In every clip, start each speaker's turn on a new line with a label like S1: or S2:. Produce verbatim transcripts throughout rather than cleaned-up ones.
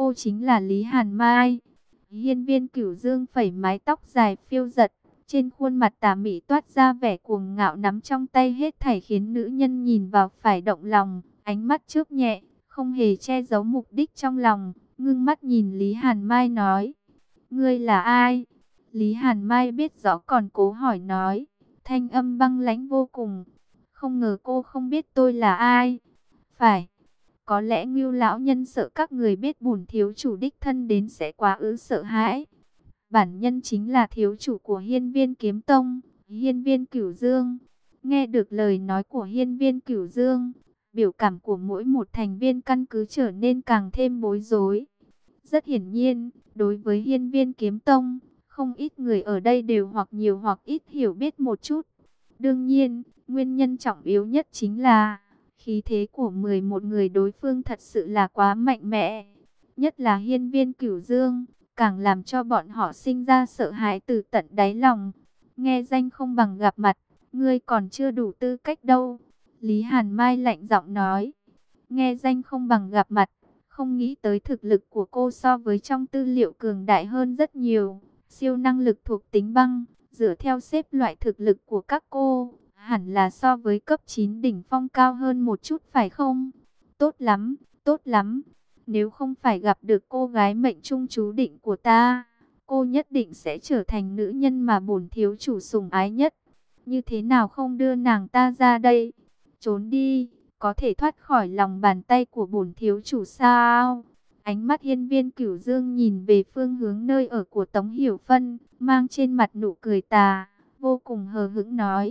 S1: cô chính là Lý Hàn Mai. Hiên Viên Cửu Dương phẩy mái tóc dài phiêu giật, trên khuôn mặt tà mị toát ra vẻ cuồng ngạo, nắm trong tay hết thảy khiến nữ nhân nhìn vào phải động lòng, ánh mắt chớp nhẹ, không hề che giấu mục đích trong lòng, ngưng mắt nhìn Lý Hàn Mai nói: "Ngươi là ai?" Lý Hàn Mai biết rõ còn cố hỏi nói, thanh âm băng lãnh vô cùng: "Không ngờ cô không biết tôi là ai." "Phải, có lẽ Ngưu lão nhân sợ các người biết bổn thiếu chủ đích thân đến sẽ quá ư sợ hãi. Bản nhân chính là thiếu chủ của Hiên Viên Kiếm Tông, Hiên Viên Cửu Dương." Nghe được lời nói của Hiên Viên Cửu Dương, biểu cảm của mỗi một thành viên căn cứ trở nên càng thêm bối rối. Rất hiển nhiên, đối với Hiên Viên Kiếm Tông, không ít người ở đây đều hoặc nhiều hoặc ít hiểu biết một chút. Đương nhiên, nguyên nhân trọng yếu nhất chính là khí thế của mười một người đối phương thật sự là quá mạnh mẽ. Nhất là Hiên Viên Cửu Dương, càng làm cho bọn họ sinh ra sợ hãi từ tận đáy lòng. Nghe danh không bằng gặp mặt, ngươi còn chưa đủ tư cách đâu. Lý Hàn Mai lạnh giọng nói. Nghe danh không bằng gặp mặt, không nghĩ tới thực lực của cô so với trong tư liệu cường đại hơn rất nhiều. Siêu năng lực thuộc tính băng, dựa theo xếp loại thực lực của các cô, hẳn là so với cấp chín đỉnh phong cao hơn một chút phải không? Tốt lắm, tốt lắm. Nếu không phải gặp được cô gái mệnh trung chú định của ta, cô nhất định sẽ trở thành nữ nhân mà bổn thiếu chủ sủng ái nhất. Như thế nào không đưa nàng ta ra đây? Trốn đi, có thể thoát khỏi lòng bàn tay của bổn thiếu chủ sao? Ánh mắt Hiên Viên Cửu Dương nhìn về phương hướng nơi ở của Tống Hiểu Phân, mang trên mặt nụ cười tà, vô cùng hờ hững nói.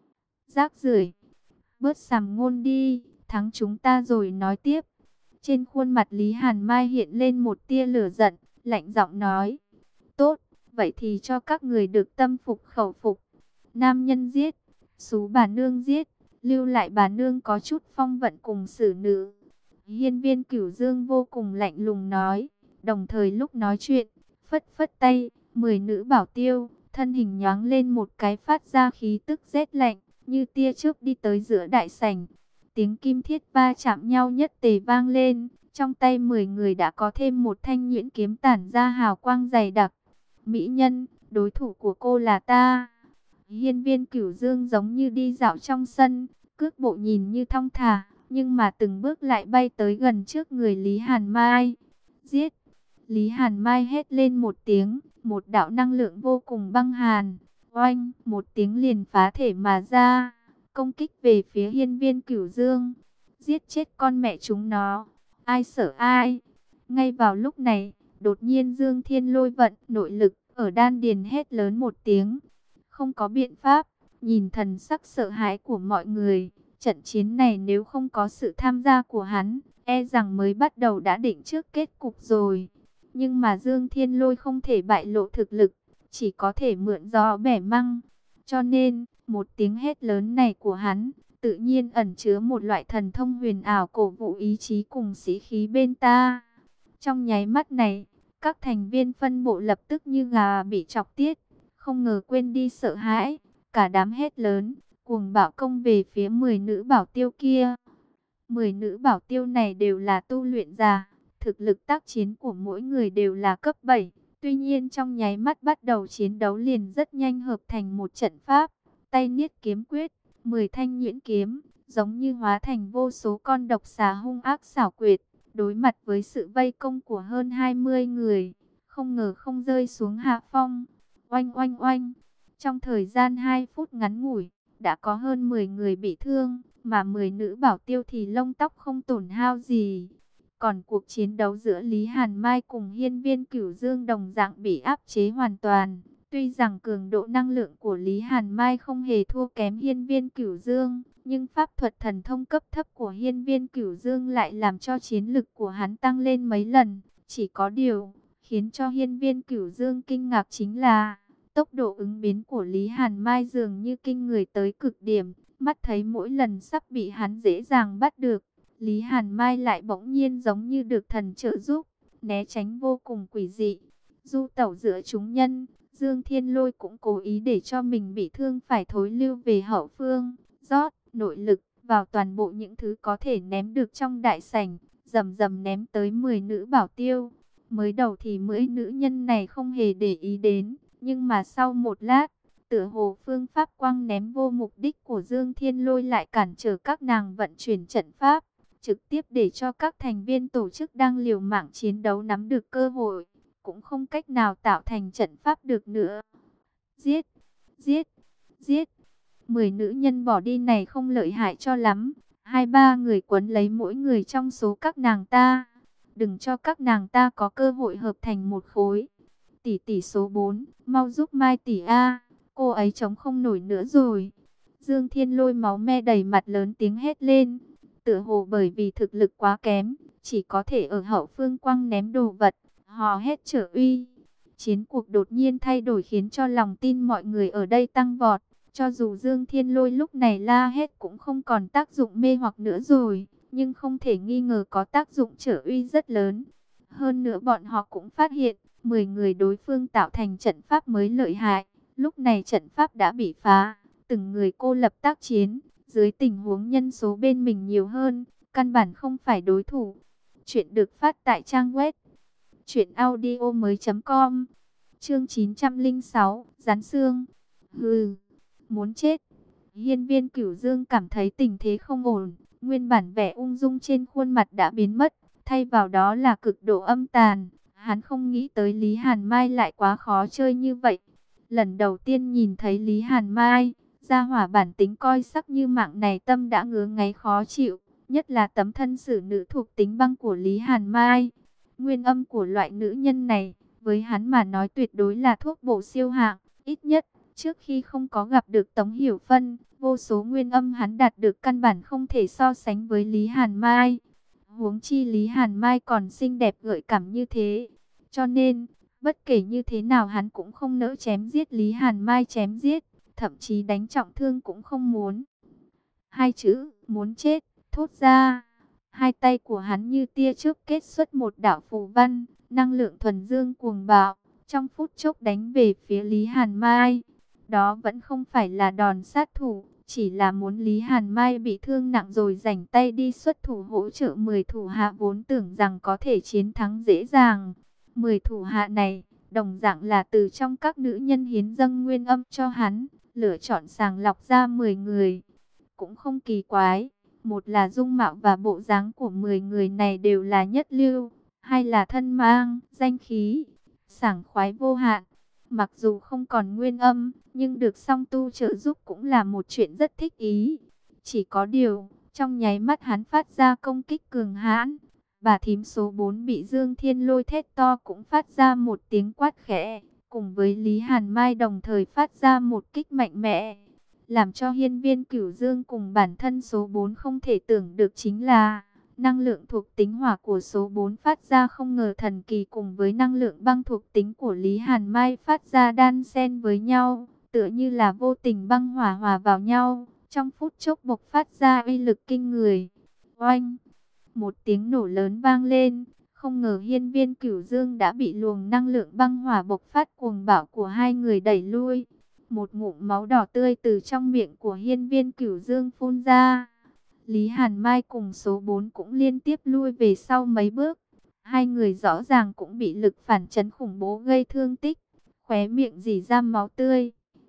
S1: Rác rưởi, bớt sàm ngôn đi, thắng chúng ta rồi nói tiếp. Trên khuôn mặt Lý Hàn Mai hiện lên một tia lửa giận, lạnh giọng nói. Tốt, vậy thì cho các người được tâm phục khẩu phục. Nam nhân giết, xú bà nương giết, lưu lại bà nương có chút phong vận cùng xử nữ. Hiên Viên Cửu Dương vô cùng lạnh lùng nói, đồng thời lúc nói chuyện, phất phất tay, mười nữ bảo tiêu, thân hình nhoáng lên một cái phát ra khí tức rét lạnh, như tia chớp đi tới giữa đại sảnh. Tiếng kim thiết va chạm nhau nhất tề vang lên, trong tay mười người đã có thêm một thanh nhuyễn kiếm tản ra hào quang dày đặc. Mỹ nhân, đối thủ của cô là ta. Hiên Viên Cửu Dương giống như đi dạo trong sân, cước bộ nhìn như thong thả, nhưng mà từng bước lại bay tới gần trước người Lý Hàn Mai. Giết! Lý Hàn Mai hét lên một tiếng, một đạo năng lượng vô cùng băng hàn, oanh, một tiếng liền phá thể mà ra, công kích về phía Hiên Viên Cửu Dương. Giết chết con mẹ chúng nó, ai sợ ai. Ngay vào lúc này, đột nhiên Dương Thiên Lôi vận nội lực ở đan điền hét lớn một tiếng. Không có biện pháp, nhìn thần sắc sợ hãi của mọi người, trận chiến này nếu không có sự tham gia của hắn, e rằng mới bắt đầu đã định trước kết cục rồi. Nhưng mà Dương Thiên Lôi không thể bại lộ thực lực, chỉ có thể mượn gió bẻ măng. Cho nên, một tiếng hét lớn này của hắn, tự nhiên ẩn chứa một loại thần thông huyền ảo cổ vũ ý chí cùng sĩ khí bên ta. Trong nháy mắt này, các thành viên phân bộ lập tức như gà bị chọc tiết, không ngờ quên đi sợ hãi, cả đám hét lớn, cuồng bạo công về phía mười nữ bảo tiêu kia. mười nữ bảo tiêu này đều là tu luyện giả, thực lực tác chiến của mỗi người đều là cấp bảy. Tuy nhiên trong nháy mắt bắt đầu chiến đấu liền rất nhanh hợp thành một trận pháp, tay niết kiếm quyết, mười thanh nhuyễn kiếm, giống như hóa thành vô số con độc xà hung ác xảo quyệt, đối mặt với sự vây công của hơn hai mươi người, không ngờ không rơi xuống hạ phong. Oanh oanh oanh, trong thời gian hai phút ngắn ngủi, đã có hơn mười người bị thương, mà mười nữ bảo tiêu thì lông tóc không tổn hao gì. Còn cuộc chiến đấu giữa Lý Hàn Mai cùng Hiên Viên Cửu Dương đồng dạng bị áp chế hoàn toàn. Tuy rằng cường độ năng lượng của Lý Hàn Mai không hề thua kém Hiên Viên Cửu Dương, nhưng pháp thuật thần thông cấp thấp của Hiên Viên Cửu Dương lại làm cho chiến lực của hắn tăng lên mấy lần. Chỉ có điều, khiến cho Hiên Viên Cửu Dương kinh ngạc chính là tốc độ ứng biến của Lý Hàn Mai dường như kinh người tới cực điểm, mắt thấy mỗi lần sắp bị hắn dễ dàng bắt được, Lý Hàn Mai lại bỗng nhiên giống như được thần trợ giúp, né tránh vô cùng quỷ dị. Du tẩu giữa chúng nhân, Dương Thiên Lôi cũng cố ý để cho mình bị thương phải thối lưu về hậu phương, rót nội lực vào toàn bộ những thứ có thể ném được trong đại sảnh, rầm rầm ném tới mười nữ bảo tiêu. Mới đầu thì mấy nữ nhân này không hề để ý đến, nhưng mà sau một lát, tựa hồ phương pháp quang ném vô mục đích của Dương Thiên Lôi lại cản trở các nàng vận chuyển trận pháp, trực tiếp để cho các thành viên tổ chức đang liều mạng chiến đấu nắm được cơ hội, cũng không cách nào tạo thành trận pháp được nữa. Giết, giết, giết. Mười nữ nhân bỏ đi này không lợi hại cho lắm, hai ba người quấn lấy mỗi người trong số các nàng ta, đừng cho các nàng ta có cơ hội hợp thành một khối. Tỷ tỷ số bốn, mau giúp Mai tỷ a, cô ấy chống không nổi nữa rồi. Dương Thiên Lôi máu me đầy mặt lớn tiếng hét lên, tựa hồ bởi vì thực lực quá kém, chỉ có thể ở hậu phương quăng ném đồ vật, hò hét trở uy. Chiến cuộc đột nhiên thay đổi khiến cho lòng tin mọi người ở đây tăng vọt. Cho dù Dương Thiên Lôi lúc này la hét cũng không còn tác dụng mê hoặc nữa rồi, nhưng không thể nghi ngờ có tác dụng trở uy rất lớn. Hơn nữa bọn họ cũng phát hiện, mười người đối phương tạo thành trận pháp mới lợi hại. Lúc này trận pháp đã bị phá, từng người cô lập tác chiến, dưới tình huống nhân số bên mình nhiều hơn, căn bản không phải đối thủ. Chuyện được phát tại trang web truyện audio mới chấm com. Chương chín trăm lẻ sáu, Rắn xương. Hừ, muốn chết. Hiên Viên Cửu Dương cảm thấy tình thế không ổn, nguyên bản vẻ ung dung trên khuôn mặt đã biến mất, thay vào đó là cực độ âm tàn. Hắn không nghĩ tới Lý Hàn Mai lại quá khó chơi như vậy. Lần đầu tiên nhìn thấy Lý Hàn Mai, gia hỏa bản tính coi sắc như mạng này tâm đã ngứa ngáy khó chịu, nhất là tấm thân xử nữ thuộc tính băng của Lý Hàn Mai. Nguyên âm của loại nữ nhân này, với hắn mà nói tuyệt đối là thuốc bổ siêu hạng, ít nhất, trước khi không có gặp được Tống Hiểu Phân, vô số nguyên âm hắn đạt được căn bản không thể so sánh với Lý Hàn Mai. Huống chi Lý Hàn Mai còn xinh đẹp gợi cảm như thế, cho nên, bất kể như thế nào hắn cũng không nỡ chém giết Lý Hàn Mai chém giết, thậm chí đánh trọng thương cũng không muốn. Hai chữ, muốn chết, thốt ra. Hai tay của hắn như tia chớp kết xuất một đạo phù văn, năng lượng thuần dương cuồng bạo, trong phút chốc đánh về phía Lý Hàn Mai. Đó vẫn không phải là đòn sát thủ, chỉ là muốn Lý Hàn Mai bị thương nặng rồi rảnh tay đi xuất thủ hỗ trợ mười thủ hạ vốn tưởng rằng có thể chiến thắng dễ dàng. Mười thủ hạ này, đồng dạng là từ trong các nữ nhân hiến dâng nguyên âm cho hắn, lựa chọn sàng lọc ra mười người. Cũng không kỳ quái, một là dung mạo và bộ dáng của mười người này đều là nhất lưu, hai là thân mang, danh khí, sảng khoái vô hạn. Mặc dù không còn nguyên âm, nhưng được song tu trợ giúp cũng là một chuyện rất thích ý. Chỉ có điều, trong nháy mắt hắn phát ra công kích cường hãn, bà thím số bốn bị Dương Thiên Lôi thét to cũng phát ra một tiếng quát khẽ, cùng với Lý Hàn Mai đồng thời phát ra một kích mạnh mẽ. Làm cho Hiên Viên Cửu Dương cùng bản thân số bốn không thể tưởng được chính là năng lượng thuộc tính hỏa của số bốn phát ra không ngờ thần kỳ cùng với năng lượng băng thuộc tính của Lý Hàn Mai phát ra đan xen với nhau, tựa như là vô tình băng hỏa hòa vào nhau, trong phút chốc bộc phát ra uy lực kinh người. Oanh! Một tiếng nổ lớn vang lên, không ngờ Hiên Viên Cửu Dương đã bị luồng năng lượng băng hỏa bộc phát cuồng bạo của hai người đẩy lui. Một ngụm máu đỏ tươi từ trong miệng của Hiên Viên Cửu Dương phun ra. Lý Hàn Mai cùng số bốn cũng liên tiếp lui về sau mấy bước. Hai người rõ ràng cũng bị lực phản chấn khủng bố gây thương tích, khóe miệng rỉ ra máu tươi.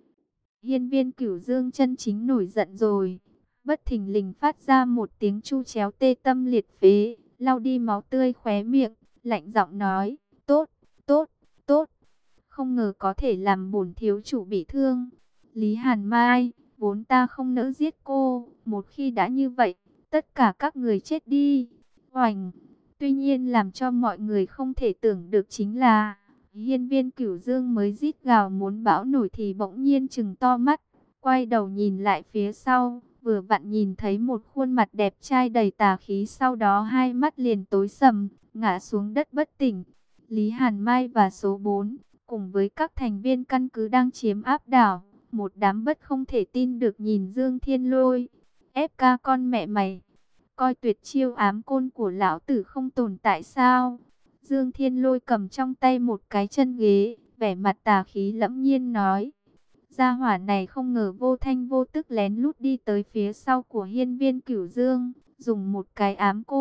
S1: Hiên Viên Cửu Dương chân chính nổi giận rồi, bất thình lình phát ra một tiếng chu chéo tê tâm liệt phế, lau đi máu tươi khóe miệng, lạnh giọng nói, tốt, tốt, tốt. Không ngờ có thể làm bổn thiếu chủ bị thương. Lý Hàn Mai, vốn ta không nỡ giết cô, một khi đã như vậy, tất cả các người chết đi. Oành! Tuy nhiên làm cho mọi người không thể tưởng được chính là, Hiên Viên Cửu Dương mới rít gào muốn bão nổi thì bỗng nhiên trừng to mắt, quay đầu nhìn lại phía sau, vừa vặn nhìn thấy một khuôn mặt đẹp trai đầy tà khí, sau đó hai mắt liền tối sầm, ngã xuống đất bất tỉnh. Lý Hàn Mai và số bốn, cùng với các thành viên căn cứ đang chiếm áp đảo, một đám bất không thể tin được nhìn Dương Thiên Lôi. ép ca con mẹ mày, coi tuyệt chiêu ám côn của lão tử không tồn tại sao? Dương Thiên Lôi cầm trong tay một cái chân ghế, vẻ mặt tà khí lẫm nhiên nói. Gia hỏa này không ngờ vô thanh vô tức lén lút đi tới phía sau của Hiên Viên Cửu Dương, dùng một cái ám côn,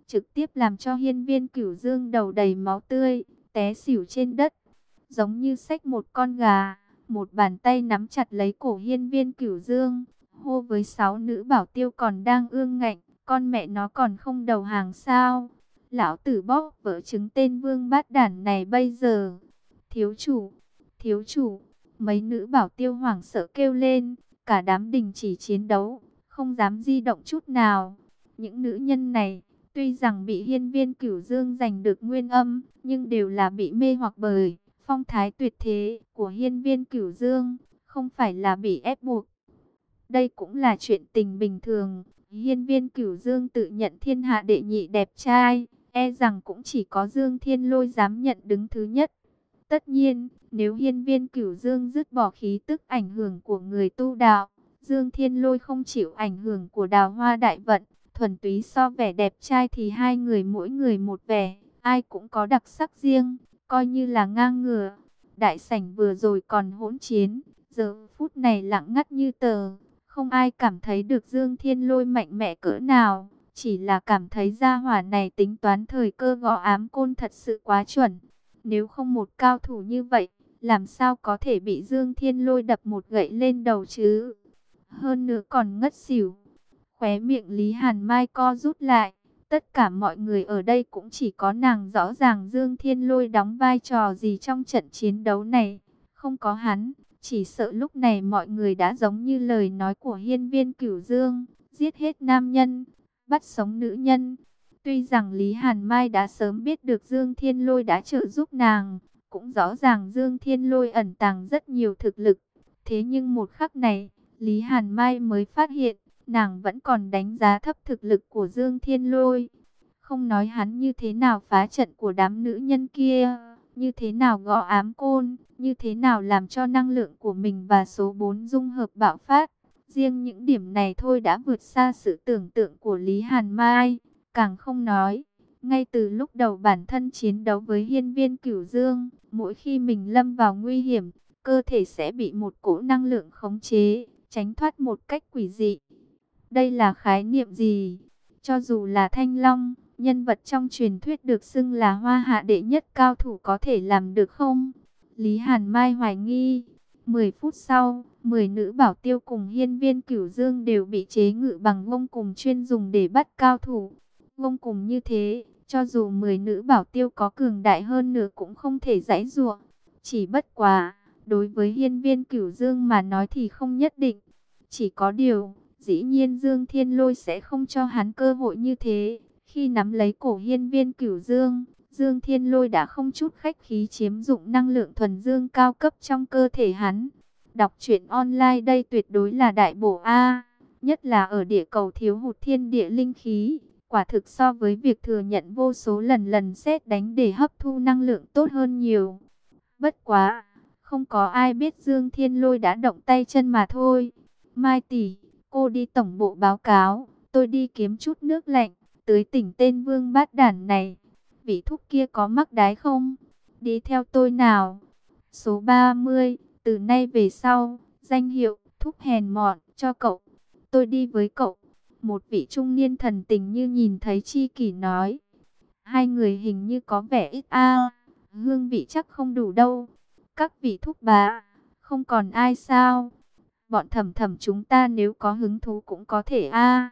S1: trực tiếp làm cho Hiên Viên Cửu Dương đầu đầy máu tươi, té xỉu trên đất, giống như xách một con gà. Một bàn tay nắm chặt lấy cổ Hiên Viên Cửu Dương, hô với sáu nữ bảo tiêu còn đang ương ngạnh, con mẹ nó còn không đầu hàng sao? Lão tử bóp vỡ trứng tên vương bát đản này bây giờ. Thiếu chủ, thiếu chủ, mấy nữ bảo tiêu hoảng sợ kêu lên, cả đám đình chỉ chiến đấu, không dám di động chút nào. Những nữ nhân này, tuy rằng bị Hiên Viên Cửu Dương giành được nguyên âm, nhưng đều là bị mê hoặc bởi phong thái tuyệt thế của Hiên Viên Cửu Dương, không phải là bị ép buộc. Đây cũng là chuyện tình bình thường. Hiên Viên Cửu Dương tự nhận thiên hạ đệ nhị đẹp trai, e rằng cũng chỉ có Dương Thiên Lôi dám nhận đứng thứ nhất. Tất nhiên, nếu Hiên Viên Cửu Dương dứt bỏ khí tức ảnh hưởng của người tu đạo, Dương Thiên Lôi không chịu ảnh hưởng của Đào Hoa Đại Vận, thuần túy so vẻ đẹp trai thì hai người mỗi người một vẻ, ai cũng có đặc sắc riêng, coi như là ngang ngửa. Đại sảnh vừa rồi còn hỗn chiến, giờ phút này lặng ngắt như tờ, không ai cảm thấy được Dương Thiên Lôi mạnh mẽ cỡ nào, chỉ là cảm thấy gia hỏa này tính toán thời cơ gõ ám côn thật sự quá chuẩn. Nếu không một cao thủ như vậy, làm sao có thể bị Dương Thiên Lôi đập một gậy lên đầu chứ? Hơn nữa còn ngất xỉu. Khóe miệng Lý Hàn Mai co rút lại. Tất cả mọi người ở đây cũng chỉ có nàng rõ ràng Dương Thiên Lôi đóng vai trò gì trong trận chiến đấu này. Không có hắn, chỉ sợ lúc này mọi người đã giống như lời nói của Hiên Viên Cửu Dương, giết hết nam nhân, bắt sống nữ nhân. Tuy rằng Lý Hàn Mai đã sớm biết được Dương Thiên Lôi đã trợ giúp nàng, cũng rõ ràng Dương Thiên Lôi ẩn tàng rất nhiều thực lực. Thế nhưng một khắc này, Lý Hàn Mai mới phát hiện, nàng vẫn còn đánh giá thấp thực lực của Dương Thiên Lôi. Không nói hắn như thế nào phá trận của đám nữ nhân kia, như thế nào gõ ám côn, như thế nào làm cho năng lượng của mình và số bốn dung hợp bạo phát. Riêng những điểm này thôi đã vượt xa sự tưởng tượng của Lý Hàn Mai. Càng không nói, ngay từ lúc đầu bản thân chiến đấu với Hiên Viên Cửu Dương, mỗi khi mình lâm vào nguy hiểm, cơ thể sẽ bị một cỗ năng lượng khống chế, tránh thoát một cách quỷ dị. Đây là khái niệm gì? Cho dù là Thanh Long, nhân vật trong truyền thuyết được xưng là hoa hạ đệ nhất cao thủ có thể làm được không? Lý Hàn Mai hoài nghi. mười phút sau, mười nữ bảo tiêu cùng Hiên Viên Cửu Dương đều bị chế ngự bằng gông cùng chuyên dùng để bắt cao thủ. Gông cùng như thế, cho dù mười nữ bảo tiêu có cường đại hơn nữa cũng không thể giãy giụa. Chỉ bất quá, đối với Hiên Viên Cửu Dương mà nói thì không nhất định. Chỉ có điều, dĩ nhiên Dương Thiên Lôi sẽ không cho hắn cơ hội như thế. Khi nắm lấy cổ Hiên Viên Cửu Dương, Dương Thiên Lôi đã không chút khách khí chiếm dụng năng lượng thuần dương cao cấp trong cơ thể hắn. Đọc truyện online đây tuyệt đối là đại bổ A, nhất là ở địa cầu thiếu hụt thiên địa linh khí. Quả thực so với việc thừa nhận vô số lần lần sét đánh để hấp thu năng lượng tốt hơn nhiều. Bất quá, không có ai biết Dương Thiên Lôi đã động tay chân mà thôi. Mai tỷ, cô đi tổng bộ báo cáo, tôi đi kiếm chút nước lạnh, tới tỉnh tên vương bát đản này. Vị thúc kia có mắc đái không? Đi theo tôi nào. Số ba mươi, từ nay về sau, danh hiệu thúc hèn mọn cho cậu. Tôi đi với cậu. Một vị trung niên thần tình như nhìn thấy chi kỷ nói. Hai người hình như có vẻ ít a, hương vị chắc không đủ đâu. Các vị thúc bá, không còn ai sao? Bọn thầm thầm chúng ta nếu có hứng thú cũng có thể a.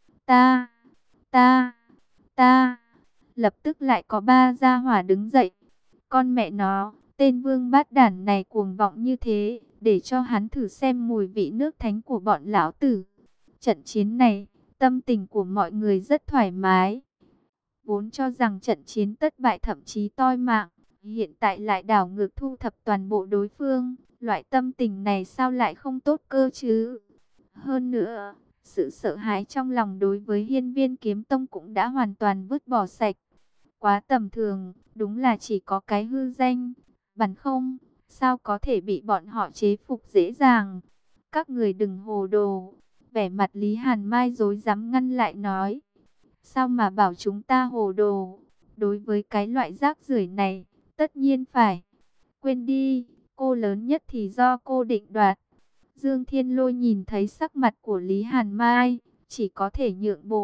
S1: Ta, ta, ta. Lập tức lại có ba gia hỏa đứng dậy. Con mẹ nó, tên vương bát đản này cuồng vọng như thế, để cho hắn thử xem mùi vị nước thánh của bọn lão tử. Trận chiến này, tâm tình của mọi người rất thoải mái. Vốn cho rằng trận chiến tất bại thậm chí toi mạng, hiện tại lại đảo ngược thu thập toàn bộ đối phương. Loại tâm tình này sao lại không tốt cơ chứ? Hơn nữa, sự sợ hãi trong lòng đối với Hiên Viên Kiếm Tông cũng đã hoàn toàn vứt bỏ sạch. Quá tầm thường, đúng là chỉ có cái hư danh. Bằng không, sao có thể bị bọn họ chế phục dễ dàng? Các người đừng hồ đồ. Vẻ mặt Lý Hàn Mai rối rắm ngăn lại nói. Sao mà bảo chúng ta hồ đồ? Đối với cái loại rác rưởi này, tất nhiên phải. Quên đi, cô lớn nhất thì do cô định đoạt. Dương Thiên Lôi nhìn thấy sắc mặt của Lý Hàn Mai, chỉ có thể nhượng bộ.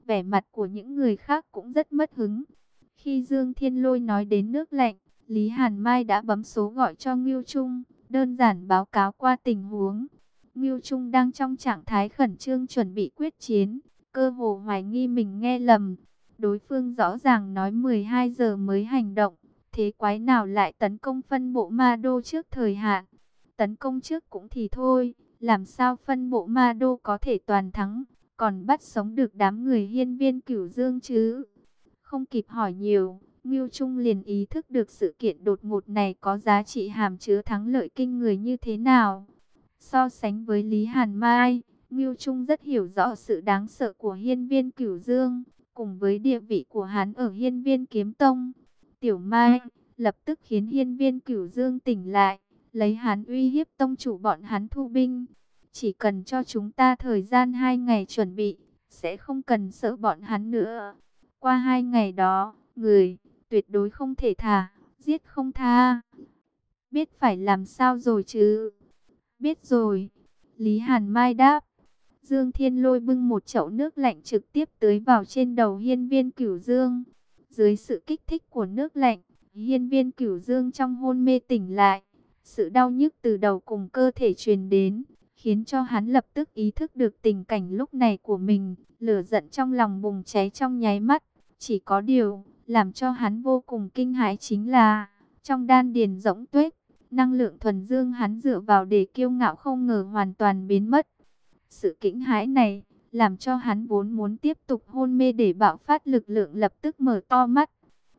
S1: Vẻ mặt của những người khác cũng rất mất hứng. Khi Dương Thiên Lôi nói đến nước lạnh, Lý Hàn Mai đã bấm số gọi cho Ngưu Trung, đơn giản báo cáo qua tình huống. Ngưu Trung đang trong trạng thái khẩn trương chuẩn bị quyết chiến, cơ hồ hoài nghi mình nghe lầm. Đối phương rõ ràng nói mười hai giờ mới hành động, thế quái nào lại tấn công phân bộ Ma Đô trước thời hạn. Tấn công trước cũng thì thôi, làm sao phân bộ Ma Đô có thể toàn thắng, còn bắt sống được đám người hiên viên Cửu Dương chứ. Không kịp hỏi nhiều, Ngưu Trung liền ý thức được sự kiện đột ngột này có giá trị hàm chứa thắng lợi kinh người như thế nào. So sánh với Lý Hàn Mai, Ngưu Trung rất hiểu rõ sự đáng sợ của hiên viên Cửu Dương, cùng với địa vị của hắn ở hiên viên Kiếm Tông. Tiểu Mai lập tức khiến hiên viên Cửu Dương tỉnh lại, lấy hắn uy hiếp tông chủ bọn hắn thu binh. Chỉ cần cho chúng ta thời gian hai ngày chuẩn bị, sẽ không cần sợ bọn hắn nữa. Qua hai ngày đó, người tuyệt đối không thể thả, giết không tha. Biết phải làm sao rồi chứ? Biết rồi. Lý Hàn Mai đáp. Dương Thiên Lôi bưng một chậu nước lạnh trực tiếp tưới vào trên đầu hiên viên Cửu Dương. Dưới sự kích thích của nước lạnh, hiên viên Cửu Dương trong hôn mê tỉnh lại. Sự đau nhức từ đầu cùng cơ thể truyền đến, khiến cho hắn lập tức ý thức được tình cảnh lúc này của mình. Lửa giận trong lòng bùng cháy trong nháy mắt. Chỉ có điều, làm cho hắn vô cùng kinh hãi chính là, trong đan điền rỗng tuếch, năng lượng thuần dương hắn dựa vào để kiêu ngạo không ngờ hoàn toàn biến mất. Sự kinh hãi này, làm cho hắn vốn muốn tiếp tục hôn mê để bạo phát lực lượng lập tức mở to mắt.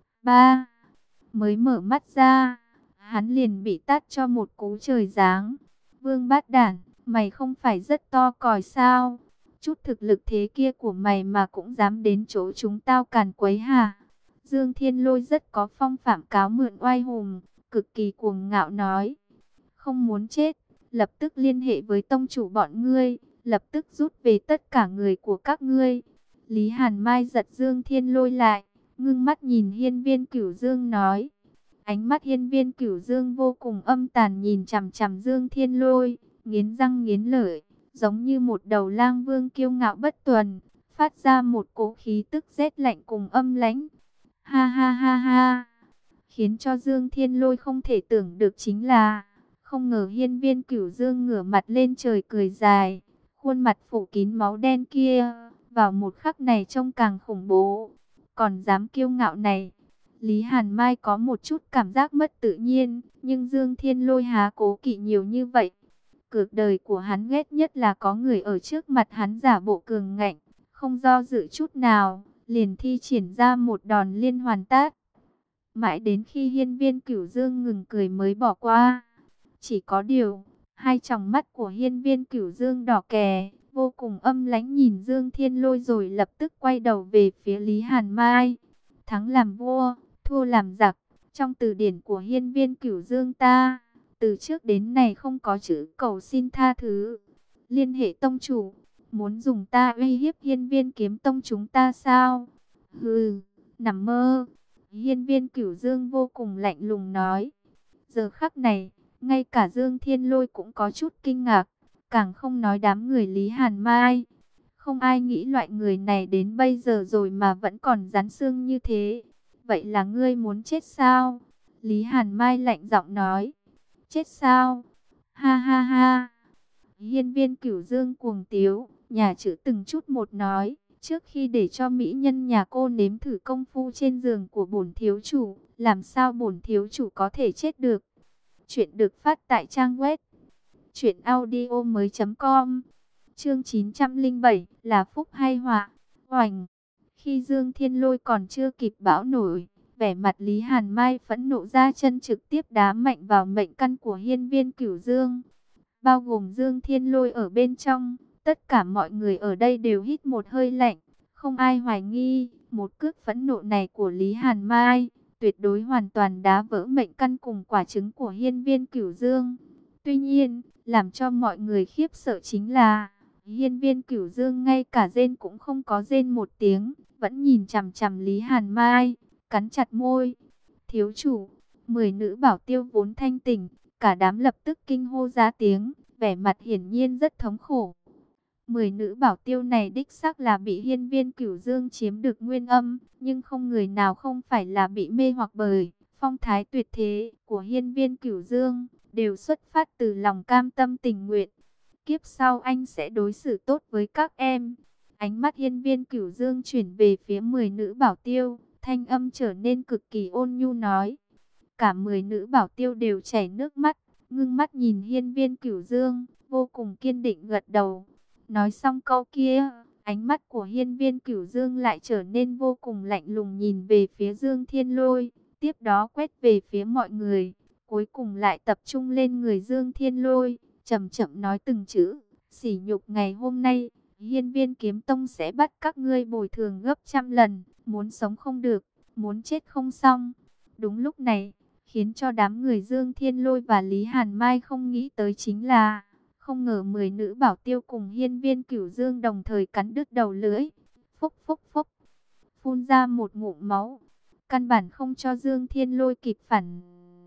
S1: Ba, mới mở mắt ra, hắn liền bị tát cho một cú trời giáng. Vương Bát Đản, mày không phải rất to còi sao? Chút thực lực thế kia của mày mà cũng dám đến chỗ chúng tao càn quấy hả? Dương Thiên Lôi rất có phong phạm cáo mượn oai hùng, cực kỳ cuồng ngạo nói. Không muốn chết, lập tức liên hệ với tông chủ bọn ngươi, lập tức rút về tất cả người của các ngươi. Lý Hàn Mai giật Dương Thiên Lôi lại, ngưng mắt nhìn hiên viên Cửu Dương nói. Ánh mắt hiên viên Cửu Dương vô cùng âm tàn nhìn chằm chằm Dương Thiên Lôi, nghiến răng nghiến lợi, giống như một đầu lang vương kiêu ngạo bất tuần, phát ra một cỗ khí tức rét lạnh cùng âm lãnh. Ha ha ha ha! Khiến cho Dương Thiên Lôi không thể tưởng được chính là, không ngờ hiên viên Cửu Dương ngửa mặt lên trời cười dài, khuôn mặt phủ kín máu đen kia, vào một khắc này trông càng khủng bố. Còn dám kiêu ngạo này, Lý Hàn Mai có một chút cảm giác mất tự nhiên, nhưng Dương Thiên Lôi há cố kỵ nhiều như vậy. Cuộc đời của hắn ghét nhất là có người ở trước mặt hắn giả bộ cường ngạnh, không do dự chút nào, liền thi triển ra một đòn liên hoàn tát. Mãi đến khi hiên viên Cửu Dương ngừng cười mới bỏ qua. Chỉ có điều, hai tròng mắt của hiên viên Cửu Dương đỏ kè, vô cùng âm lãnh nhìn Dương Thiên Lôi rồi lập tức quay đầu về phía Lý Hàn Mai. Thắng làm vua, thua làm giặc, trong từ điển của hiên viên Cửu Dương ta, từ trước đến nay không có chữ cầu xin tha thứ. Liên hệ tông chủ, muốn dùng ta uy hiếp hiên viên Kiếm Tông chúng ta sao? Hừ, nằm mơ. Hiên viên Cửu Dương vô cùng lạnh lùng nói. Giờ khắc này, ngay cả Dương Thiên Lôi cũng có chút kinh ngạc, càng không nói đám người Lý Hàn Mai. Không ai nghĩ loại người này đến bây giờ rồi mà vẫn còn rắn xương như thế. Vậy là ngươi muốn chết sao? Lý Hàn Mai lạnh giọng nói. Chết sao? Ha ha ha! Hiên viên Cửu Dương cuồng tiếu, nhà chữ từng chút một nói. Trước khi để cho mỹ nhân nhà cô nếm thử công phu trên giường của bổn thiếu chủ, làm sao bổn thiếu chủ có thể chết được? Chuyện được phát tại trang web truyện audio mới chấm com. Chương chín trăm lẻ bảy là phúc hay họa? Oành! Khi Dương Thiên Lôi còn chưa kịp bão nổi, vẻ mặt Lý Hàn Mai phẫn nộ ra chân trực tiếp đá mạnh vào mệnh căn của hiên viên Cửu Dương. Bao gồm Dương Thiên Lôi ở bên trong, tất cả mọi người ở đây đều hít một hơi lạnh. Không ai hoài nghi, một cước phẫn nộ này của Lý Hàn Mai, tuyệt đối hoàn toàn đá vỡ mệnh căn cùng quả trứng của hiên viên Cửu Dương. Tuy nhiên, làm cho mọi người khiếp sợ chính là, hiên viên Cửu Dương ngay cả rên cũng không có rên một tiếng, vẫn nhìn chằm chằm Lý Hàn Mai, cắn chặt môi. Thiếu chủ, mười nữ bảo tiêu vốn thanh tỉnh, cả đám lập tức kinh hô ra tiếng, vẻ mặt hiển nhiên rất thống khổ. Mười nữ bảo tiêu này đích xác là bị hiên viên cửu dương chiếm được nguyên âm, nhưng không người nào không phải là bị mê hoặc bởi phong thái tuyệt thế của hiên viên cửu dương, đều xuất phát từ lòng cam tâm tình nguyện. Kiếp sau anh sẽ đối xử tốt với các em. Ánh mắt hiên viên cửu dương chuyển về phía mười nữ bảo tiêu, thanh âm trở nên cực kỳ ôn nhu nói. Cả mười nữ bảo tiêu đều chảy nước mắt, ngưng mắt nhìn hiên viên cửu dương, vô cùng kiên định gật đầu. Nói xong câu kia, ánh mắt của hiên viên cửu dương lại trở nên vô cùng lạnh lùng nhìn về phía Dương Thiên Lôi, tiếp đó quét về phía mọi người, cuối cùng lại tập trung lên người Dương Thiên Lôi, chậm chậm nói từng chữ, sỉ nhục ngày hôm nay, hiên viên kiếm tông sẽ bắt các ngươi bồi thường gấp trăm lần, muốn sống không được, muốn chết không xong. Đúng lúc này, khiến cho đám người Dương Thiên Lôi và Lý Hàn Mai không nghĩ tới chính là, không ngờ mười nữ bảo tiêu cùng hiên viên cửu dương đồng thời cắn đứt đầu lưỡi. Phúc phúc phúc, phun ra một ngụm máu. Căn bản không cho Dương Thiên Lôi kịp phản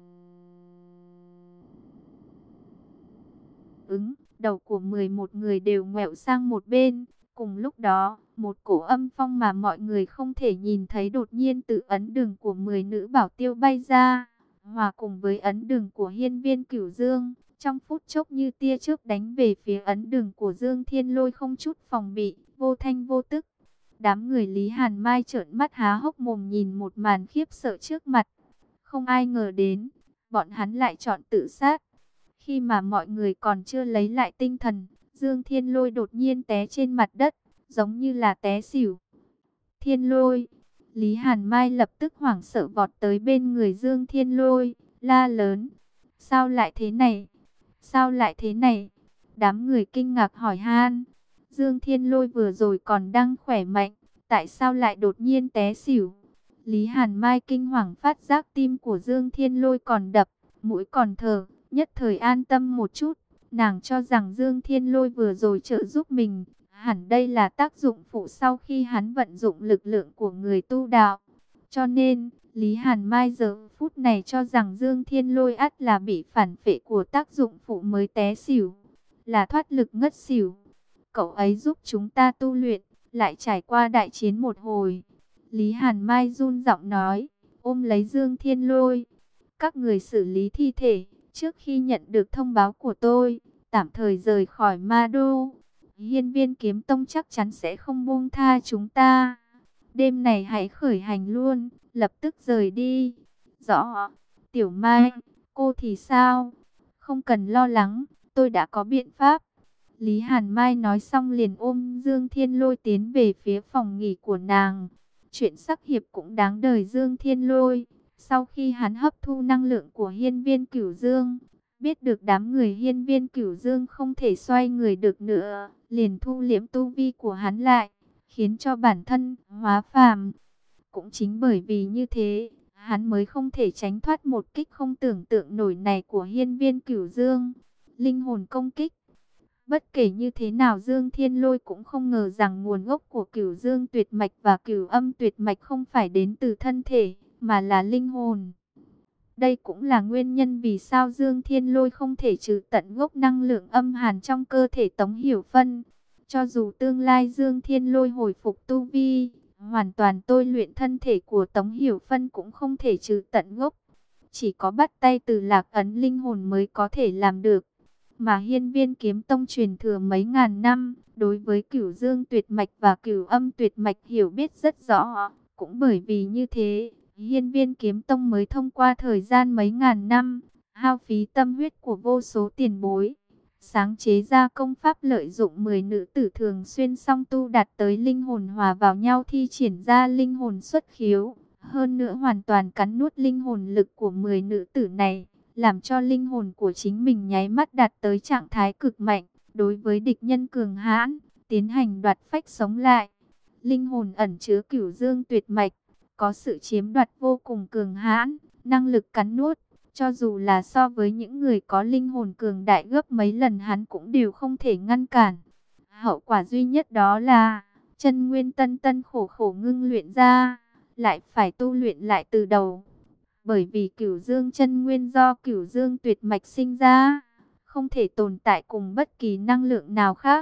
S1: ứng. Đầu của mười một người đều ngoẹo sang một bên. Cùng lúc đó, một cổ âm phong mà mọi người không thể nhìn thấy đột nhiên từ ấn đường của mười nữ bảo tiêu bay ra, hòa cùng với ấn đường của hiên viên cửu dương. Trong phút chốc như tia chớp đánh về phía ấn đường của Dương Thiên Lôi không chút phòng bị, vô thanh vô tức. Đám người Lý Hàn Mai trợn mắt há hốc mồm nhìn một màn khiếp sợ trước mặt. Không ai ngờ đến, bọn hắn lại chọn tự sát. Khi mà mọi người còn chưa lấy lại tinh thần, Dương Thiên Lôi đột nhiên té trên mặt đất, giống như là té xỉu. Thiên Lôi! Lý Hàn Mai lập tức hoảng sợ vọt tới bên người Dương Thiên Lôi, la lớn. Sao lại thế này? Sao lại thế này? Đám người kinh ngạc hỏi han. Dương Thiên Lôi vừa rồi còn đang khỏe mạnh, tại sao lại đột nhiên té xỉu? Lý Hàn Mai kinh hoàng phát giác tim của Dương Thiên Lôi còn đập, mũi còn thở, nhất thời an tâm một chút. Nàng cho rằng Dương Thiên Lôi vừa rồi trợ giúp mình, hẳn đây là tác dụng phụ sau khi hắn vận dụng lực lượng của người tu đạo. Cho nên, Lý Hàn Mai giờ phút này cho rằng Dương Thiên Lôi ắt là bị phản phệ của tác dụng phụ mới té xỉu, là thoát lực ngất xỉu. Cậu ấy giúp chúng ta tu luyện, lại trải qua đại chiến một hồi. Lý Hàn Mai run giọng nói, ôm lấy Dương Thiên Lôi. Các người xử lý thi thể, trước khi nhận được thông báo của tôi, tạm thời rời khỏi Ma Đô. Hiên viên kiếm tông chắc chắn sẽ không buông tha chúng ta. Đêm này hãy khởi hành luôn, lập tức rời đi. Rõ. Tiểu Mai, cô thì sao? Không cần lo lắng, tôi đã có biện pháp. Lý Hàn Mai nói xong liền ôm Dương Thiên Lôi tiến về phía phòng nghỉ của nàng. Chuyện sắc hiệp cũng đáng đời Dương Thiên Lôi. Sau khi hắn hấp thu năng lượng của hiên viên cửu dương, biết được đám người hiên viên cửu dương không thể xoay người được nữa, liền thu liễm tu vi của hắn lại, khiến cho bản thân hóa phàm. Cũng chính bởi vì như thế, hắn mới không thể tránh thoát một kích không tưởng tượng nổi này của hiên viên cửu dương. Linh hồn công kích. Bất kể như thế nào Dương Thiên Lôi cũng không ngờ rằng nguồn gốc của Cửu Dương tuyệt mạch và Cửu Âm tuyệt mạch không phải đến từ thân thể, mà là linh hồn. Đây cũng là nguyên nhân vì sao Dương Thiên Lôi không thể trừ tận gốc năng lượng âm hàn trong cơ thể Tống Hiểu Phân. Cho dù tương lai Dương Thiên Lôi hồi phục tu vi, hoàn toàn tôi luyện thân thể của Tống Hiểu Phân cũng không thể trừ tận gốc. Chỉ có bắt tay từ Lạc Ấn linh hồn mới có thể làm được. Mà hiên viên kiếm tông truyền thừa mấy ngàn năm, đối với Cửu Dương tuyệt mạch và Cửu Âm tuyệt mạch hiểu biết rất rõ. Cũng bởi vì như thế, hiên viên kiếm tông mới thông qua thời gian mấy ngàn năm, hao phí tâm huyết của vô số tiền bối, sáng chế ra công pháp lợi dụng mười nữ tử thường xuyên song tu đạt tới linh hồn hòa vào nhau thi triển ra linh hồn xuất khiếu. Hơn nữa hoàn toàn cắn nuốt linh hồn lực của mười nữ tử này, làm cho linh hồn của chính mình nháy mắt đạt tới trạng thái cực mạnh, đối với địch nhân cường hãn, tiến hành đoạt phách sống lại. Linh hồn ẩn chứa Cửu Dương tuyệt mạch, có sự chiếm đoạt vô cùng cường hãn, năng lực cắn nuốt, cho dù là so với những người có linh hồn cường đại gấp mấy lần hắn cũng đều không thể ngăn cản. Hậu quả duy nhất đó là, chân nguyên tân tân khổ khổ ngưng luyện ra, lại phải tu luyện lại từ đầu. Bởi vì Cửu Dương chân nguyên do Cửu Dương tuyệt mạch sinh ra, không thể tồn tại cùng bất kỳ năng lượng nào khác,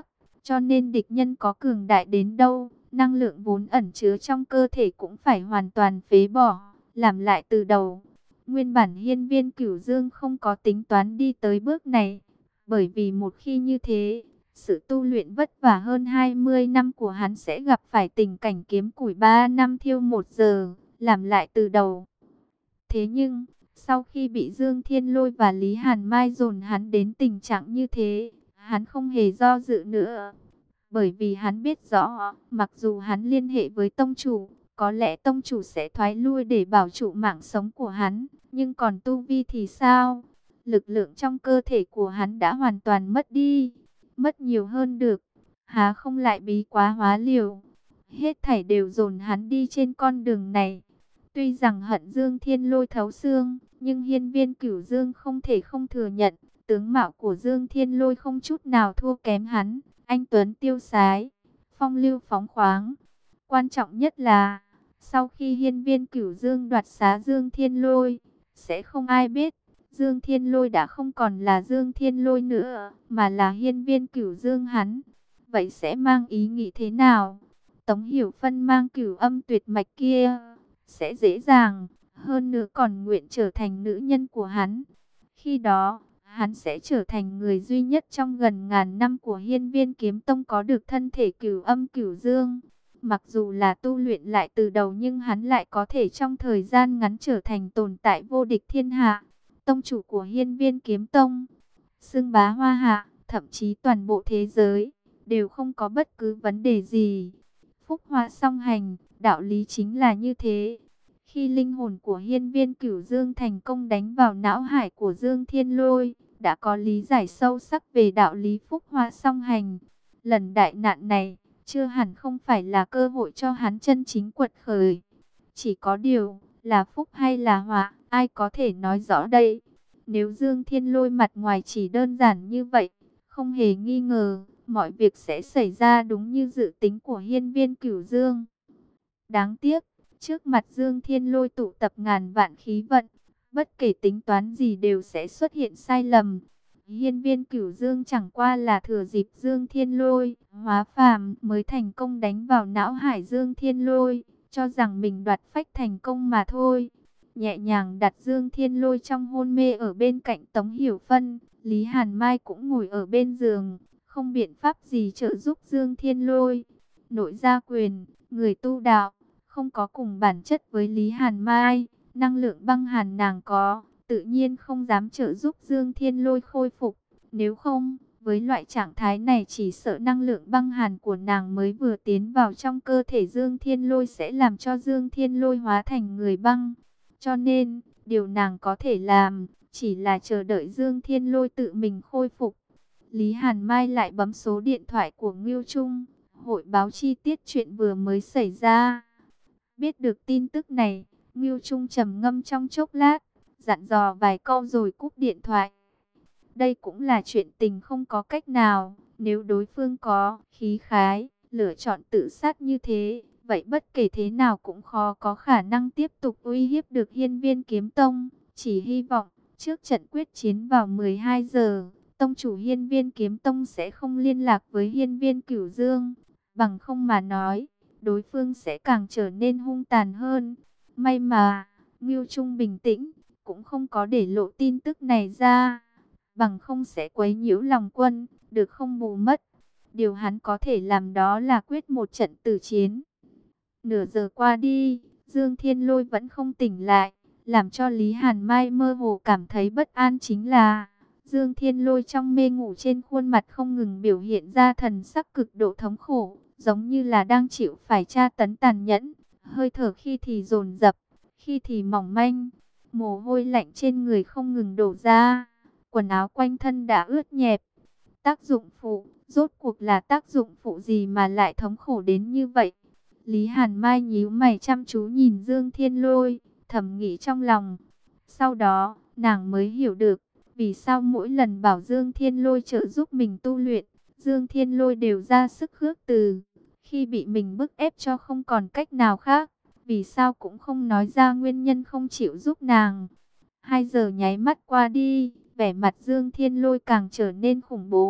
S1: Cho nên địch nhân có cường đại đến đâu, năng lượng vốn ẩn chứa trong cơ thể cũng phải hoàn toàn phế bỏ, làm lại từ đầu. Nguyên bản hiên viên Cửu Dương không có tính toán đi tới bước này, bởi vì một khi như thế, sự tu luyện vất vả hơn hai mươi năm của hắn sẽ gặp phải tình cảnh kiếm củi ba năm thiêu một giờ, làm lại từ đầu. Thế nhưng, sau khi bị Dương Thiên Lôi và Lý Hàn Mai dồn hắn đến tình trạng như thế, hắn không hề do dự nữa. Bởi vì hắn biết rõ, mặc dù hắn liên hệ với tông chủ, có lẽ tông chủ sẽ thoái lui để bảo trụ mạng sống của hắn, nhưng còn tu vi thì sao? Lực lượng trong cơ thể của hắn đã hoàn toàn mất đi, mất nhiều hơn được, há không lại bí quá hóa liều. Hết thảy đều dồn hắn đi trên con đường này. Tuy rằng hận Dương Thiên Lôi thấu xương, nhưng hiên viên Cửu Dương không thể không thừa nhận, tướng mạo của Dương Thiên Lôi không chút nào thua kém hắn. Anh tuấn tiêu sái, phong lưu phóng khoáng. Quan trọng nhất là, sau khi hiên viên Cửu Dương đoạt xá Dương Thiên Lôi, sẽ không ai biết, Dương Thiên Lôi đã không còn là Dương Thiên Lôi nữa, mà là hiên viên Cửu Dương hắn. Vậy sẽ mang ý nghĩ thế nào? Tống Hiểu Phân mang Cửu Âm tuyệt mạch kia, sẽ dễ dàng, hơn nữa còn nguyện trở thành nữ nhân của hắn. Khi đó, hắn sẽ trở thành người duy nhất trong gần ngàn năm của Hiên Viên Kiếm Tông có được thân thể Cửu Âm Cửu Dương. Mặc dù là tu luyện lại từ đầu nhưng hắn lại có thể trong thời gian ngắn trở thành tồn tại vô địch thiên hạ, tông chủ của Hiên Viên Kiếm Tông, xưng bá hoa hạ, thậm chí toàn bộ thế giới, đều không có bất cứ vấn đề gì. Phúc Hoa song hành, đạo lý chính là như thế. Khi linh hồn của hiên viên Cửu Dương thành công đánh vào não hải của Dương Thiên Lôi, đã có lý giải sâu sắc về đạo lý phúc hoa song hành. Lần đại nạn này, chưa hẳn không phải là cơ hội cho hắn chân chính quật khởi. Chỉ có điều, là phúc hay là họa, ai có thể nói rõ đây. Nếu Dương Thiên Lôi mặt ngoài chỉ đơn giản như vậy, không hề nghi ngờ, mọi việc sẽ xảy ra đúng như dự tính của hiên viên Cửu Dương. Đáng tiếc, trước mặt Dương Thiên Lôi tụ tập ngàn vạn khí vận, bất kể tính toán gì đều sẽ xuất hiện sai lầm. Hiên viên Cửu Dương chẳng qua là thừa dịp Dương Thiên Lôi hóa phàm mới thành công đánh vào não hải Dương Thiên Lôi, cho rằng mình đoạt phách thành công mà thôi. Nhẹ nhàng đặt Dương Thiên Lôi trong hôn mê ở bên cạnh Tống Hiểu Phân, Lý Hàn Mai cũng ngồi ở bên giường, không biện pháp gì trợ giúp Dương Thiên Lôi. Nội gia quyền, người tu đạo, không có cùng bản chất với Lý Hàn Mai, năng lượng băng hàn nàng có, tự nhiên không dám trợ giúp Dương Thiên Lôi khôi phục. Nếu không, với loại trạng thái này chỉ sợ năng lượng băng hàn của nàng mới vừa tiến vào trong cơ thể Dương Thiên Lôi sẽ làm cho Dương Thiên Lôi hóa thành người băng. Cho nên, điều nàng có thể làm, chỉ là chờ đợi Dương Thiên Lôi tự mình khôi phục. Lý Hàn Mai lại bấm số điện thoại của Ngưu Trung, hội báo chi tiết chuyện vừa mới xảy ra. Biết được tin tức này, Ngưu Trung trầm ngâm trong chốc lát, dặn dò vài câu rồi cúp điện thoại. Đây cũng là chuyện tình không có cách nào, nếu đối phương có khí khái, lựa chọn tự sát như thế, vậy bất kể thế nào cũng khó có khả năng tiếp tục uy hiếp được Hiên Viên Kiếm Tông. Chỉ hy vọng, trước trận quyết chiến vào mười hai giờ, Tông chủ Hiên Viên Kiếm Tông sẽ không liên lạc với Hiên Viên Cửu Dương, bằng không mà nói, đối phương sẽ càng trở nên hung tàn hơn. May mà, Ngưu Trung bình tĩnh, cũng không có để lộ tin tức này ra, bằng không sẽ quấy nhiễu lòng quân, được không bù mất. Điều hắn có thể làm đó là quyết một trận tử chiến. Nửa giờ qua đi, Dương Thiên Lôi vẫn không tỉnh lại, làm cho Lý Hàn Mai mơ hồ cảm thấy bất an chính là Dương Thiên Lôi trong mê ngủ trên khuôn mặt không ngừng biểu hiện ra thần sắc cực độ thống khổ, giống như là đang chịu phải tra tấn tàn nhẫn, hơi thở khi thì dồn dập, khi thì mỏng manh, mồ hôi lạnh trên người không ngừng đổ ra, quần áo quanh thân đã ướt nhẹp. Tác dụng phụ, rốt cuộc là tác dụng phụ gì mà lại thống khổ đến như vậy? Lý Hàn Mai nhíu mày chăm chú nhìn Dương Thiên Lôi, thầm nghĩ trong lòng. Sau đó, nàng mới hiểu được, vì sao mỗi lần bảo Dương Thiên Lôi trợ giúp mình tu luyện, Dương Thiên Lôi đều ra sức khước từ. Khi bị mình bức ép cho không còn cách nào khác, vì sao cũng không nói ra nguyên nhân không chịu giúp nàng. Hai giờ nháy mắt qua đi, vẻ mặt Dương Thiên Lôi càng trở nên khủng bố,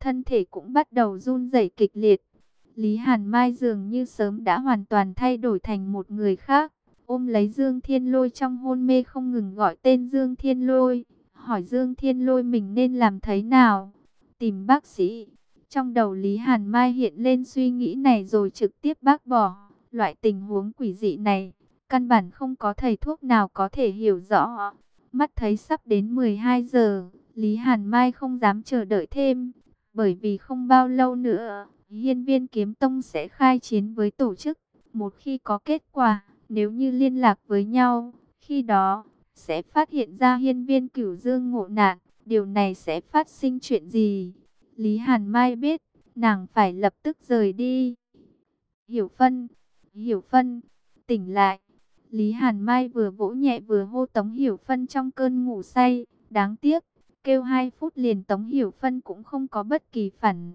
S1: thân thể cũng bắt đầu run rẩy kịch liệt. Lý Hàn Mai dường như sớm đã hoàn toàn thay đổi thành một người khác, ôm lấy Dương Thiên Lôi trong hôn mê không ngừng gọi tên Dương Thiên Lôi, hỏi Dương Thiên Lôi mình nên làm thế nào, tìm bác sĩ. Trong đầu Lý Hàn Mai hiện lên suy nghĩ này rồi trực tiếp bác bỏ, loại tình huống quỷ dị này, căn bản không có thầy thuốc nào có thể hiểu rõ. Mắt thấy sắp đến mười hai giờ, Lý Hàn Mai không dám chờ đợi thêm, bởi vì không bao lâu nữa, Hiên Viên Kiếm Tông sẽ khai chiến với tổ chức. Một khi có kết quả, nếu như liên lạc với nhau, khi đó sẽ phát hiện ra Hiên Viên Cửu Dương ngộ nạn, điều này sẽ phát sinh chuyện gì? Lý Hàn Mai biết, nàng phải lập tức rời đi. Hiểu Phân, Hiểu Phân, tỉnh lại. Lý Hàn Mai vừa vỗ nhẹ vừa hô Tống Hiểu Phân trong cơn ngủ say. Đáng tiếc, kêu hai phút liền Tống Hiểu Phân cũng không có bất kỳ phản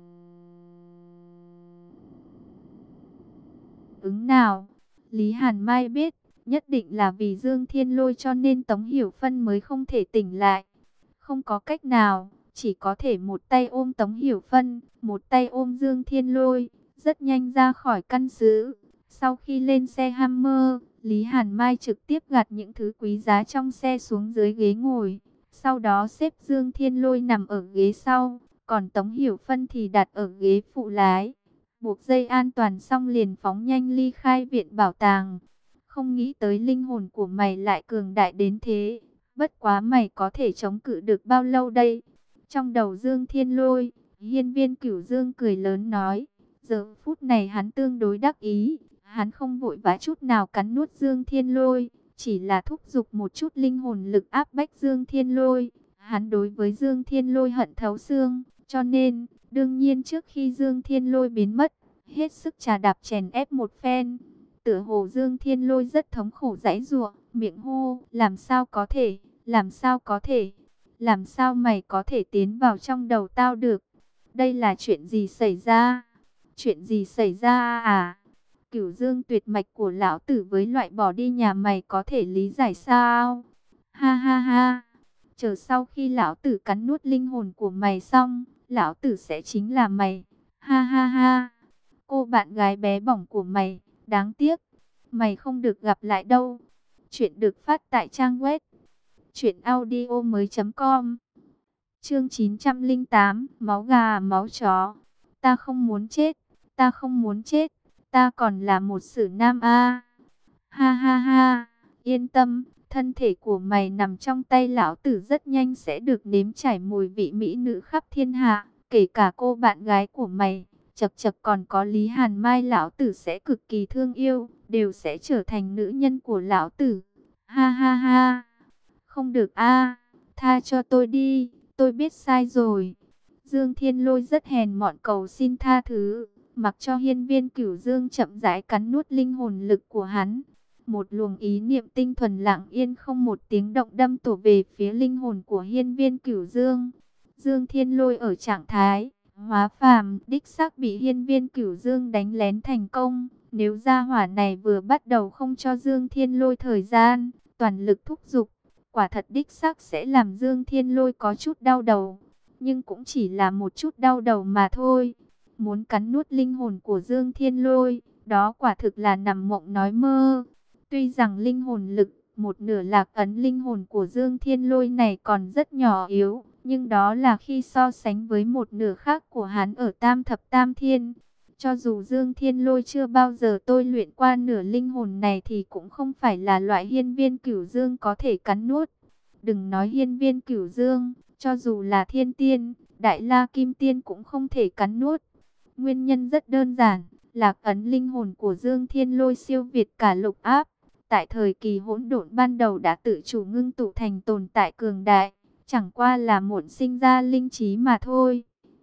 S1: ứng nào. Lý Hàn Mai biết, nhất định là vì Dương Thiên Lôi cho nên Tống Hiểu Phân mới không thể tỉnh lại. Không có cách nào, chỉ có thể một tay ôm Tống Hiểu Phân, một tay ôm Dương Thiên Lôi, rất nhanh ra khỏi căn cứ. Sau khi lên xe Hammer, Lý Hàn Mai trực tiếp gạt những thứ quý giá trong xe xuống dưới ghế ngồi. Sau đó xếp Dương Thiên Lôi nằm ở ghế sau, còn Tống Hiểu Phân thì đặt ở ghế phụ lái. Buộc dây an toàn xong liền phóng nhanh ly khai viện bảo tàng. Không nghĩ tới linh hồn của mày lại cường đại đến thế. Bất quá mày có thể chống cự được bao lâu đây? Trong đầu Dương Thiên Lôi, Hiên Viên Cửu Dương cười lớn nói. Giờ phút này hắn tương đối đắc ý. Hắn không vội vã chút nào cắn nuốt Dương Thiên Lôi, chỉ là thúc giục một chút linh hồn lực áp bách Dương Thiên Lôi. Hắn đối với Dương Thiên Lôi hận thấu xương, cho nên, đương nhiên trước khi Dương Thiên Lôi biến mất, hết sức trà đạp chèn ép một phen. Tựa hồ Dương Thiên Lôi rất thống khổ giãy giụa, miệng hô, làm sao có thể, làm sao có thể, làm sao mày có thể tiến vào trong đầu tao được? Đây là chuyện gì xảy ra? Chuyện gì xảy ra à? Cửu Dương tuyệt mạch của lão tử với loại bỏ đi nhà mày có thể lý giải sao? Ha ha ha, chờ sau khi lão tử cắn nuốt linh hồn của mày xong, lão tử sẽ chính là mày. Ha ha ha, cô bạn gái bé bỏng của mày, đáng tiếc, mày không được gặp lại đâu. Chuyện được phát tại trang web truyện audio mới chấm com. Chương chín trăm lẻ tám, máu gà máu chó. Ta không muốn chết, ta không muốn chết, ta còn là một sử nam a. Ha ha ha, yên tâm, thân thể của mày nằm trong tay lão tử rất nhanh sẽ được nếm trải mùi vị mỹ nữ khắp thiên hạ, kể cả cô bạn gái của mày, chật chật còn có Lý Hàn Mai lão tử sẽ cực kỳ thương yêu, đều sẽ trở thành nữ nhân của lão tử. Ha ha ha, không được a, tha cho tôi đi, tôi biết sai rồi. Dương Thiên Lôi rất hèn mọn cầu xin tha thứ, mặc cho Hiên Viên Cửu Dương chậm rãi cắn nuốt linh hồn lực của hắn. Một luồng ý niệm tinh thuần lặng yên không một tiếng động đâm tổ về phía linh hồn của Hiên Viên Cửu Dương. Dương Thiên Lôi ở trạng thái hóa phàm, đích xác bị Hiên Viên Cửu Dương đánh lén thành công. Nếu gia hỏa này vừa bắt đầu không cho Dương Thiên Lôi thời gian, toàn lực thúc giục, quả thật đích xác sẽ làm Dương Thiên Lôi có chút đau đầu. Nhưng cũng chỉ là một chút đau đầu mà thôi. Muốn cắn nuốt linh hồn của Dương Thiên Lôi, đó quả thực là nằm mộng nói mơ. Tuy rằng linh hồn lực, một nửa lạc ấn linh hồn của Dương Thiên Lôi này còn rất nhỏ yếu, nhưng đó là khi so sánh với một nửa khác của hắn ở Tam Thập Tam Thiên. Cho dù Dương Thiên Lôi chưa bao giờ tôi luyện qua nửa linh hồn này thì cũng không phải là loại Hiên Viên Cửu Dương có thể cắn nuốt. Đừng nói Hiên Viên Cửu Dương, cho dù là Thiên Tiên, Đại La Kim Tiên cũng không thể cắn nuốt. Nguyên nhân rất đơn giản, lạc ấn linh hồn của Dương Thiên Lôi siêu việt cả lục áp. Tại thời kỳ hỗn độn ban đầu đã tự chủ ngưng tụ thành tồn tại cường đại, chẳng qua là muộn sinh ra linh trí mà thôi.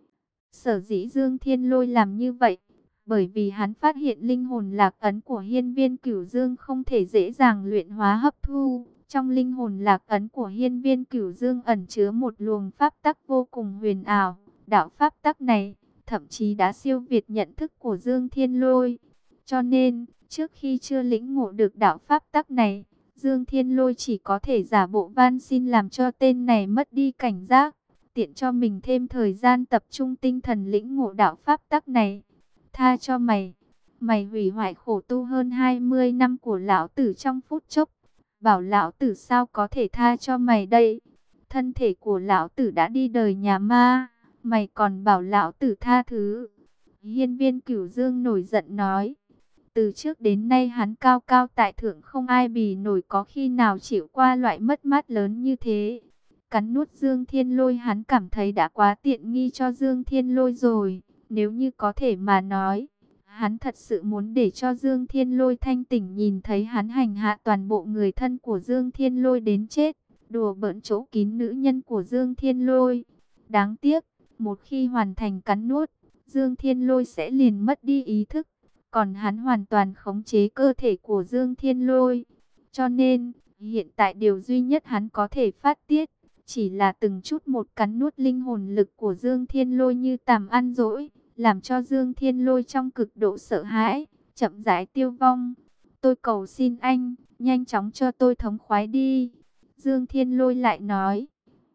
S1: Sở dĩ Dương Thiên Lôi làm như vậy, bởi vì hắn phát hiện linh hồn lạc ấn của Hiên Viên Cửu Dương không thể dễ dàng luyện hóa hấp thu. Trong linh hồn lạc ấn của Hiên Viên Cửu Dương ẩn chứa một luồng pháp tắc vô cùng huyền ảo. Đạo pháp tắc này thậm chí đã siêu việt nhận thức của Dương Thiên Lôi. Cho nên, trước khi chưa lĩnh ngộ được đạo pháp tắc này, Dương Thiên Lôi chỉ có thể giả bộ van xin làm cho tên này mất đi cảnh giác. tiện cho mình thêm thời gian tập trung tinh thần lĩnh ngộ đạo pháp tắc này. Tha cho mày, mày hủy hoại khổ tu hơn hai mươi năm của lão tử trong phút chốc. Bảo lão tử sao có thể tha cho mày đây? Thân thể của lão tử đã đi đời nhà ma, mày còn bảo lão tử tha thứ. Hiên Viên Cửu Dương nổi giận nói. Từ trước đến nay hắn cao cao tại thượng, không ai bì nổi, có khi nào chịu qua loại mất mát lớn như thế. Cắn nuốt Dương Thiên Lôi, hắn cảm thấy đã quá tiện nghi cho Dương Thiên Lôi rồi. Nếu như có thể mà nói, hắn thật sự muốn để cho Dương Thiên Lôi thanh tỉnh, nhìn thấy hắn hành hạ toàn bộ người thân của Dương Thiên Lôi đến chết, đùa bỡn chỗ kín nữ nhân của Dương Thiên Lôi. Đáng tiếc, một khi hoàn thành cắn nuốt, Dương Thiên Lôi sẽ liền mất đi ý thức, còn hắn hoàn toàn khống chế cơ thể của Dương Thiên Lôi. Cho nên, hiện tại điều duy nhất hắn có thể phát tiết, chỉ là từng chút một cắn nuốt linh hồn lực của Dương Thiên Lôi như tàm ăn dỗi, làm cho Dương Thiên Lôi trong cực độ sợ hãi, chậm rãi tiêu vong. Tôi cầu xin anh, nhanh chóng cho tôi thống khoái đi. Dương Thiên Lôi lại nói.